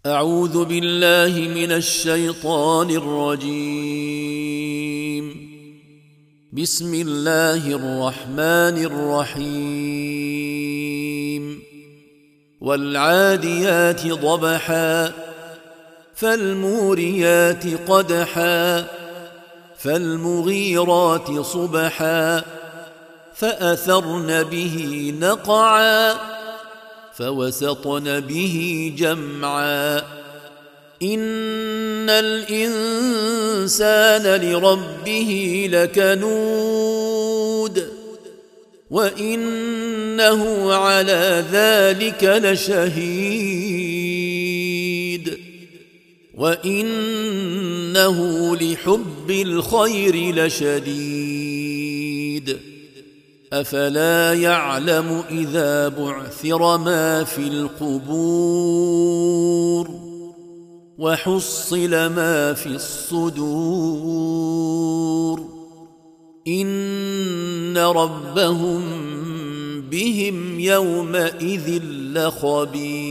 أعوذ بالله من الشيطان الرجيم. بسم الله الرحمن الرحيم. والعاديات ضبحا فالموريات قدحا فالمغيرات صبحا فأثرن به نقعا فوسطن به جمعا إن الإنسان لربه لكنود وإنه على ذلك لشهيد وإنه لحب الخير لشديد أفلا يعلم إذا بعثر ما في القبور وحصل ما في الصدور إن ربهم بهم يومئذ لخبير.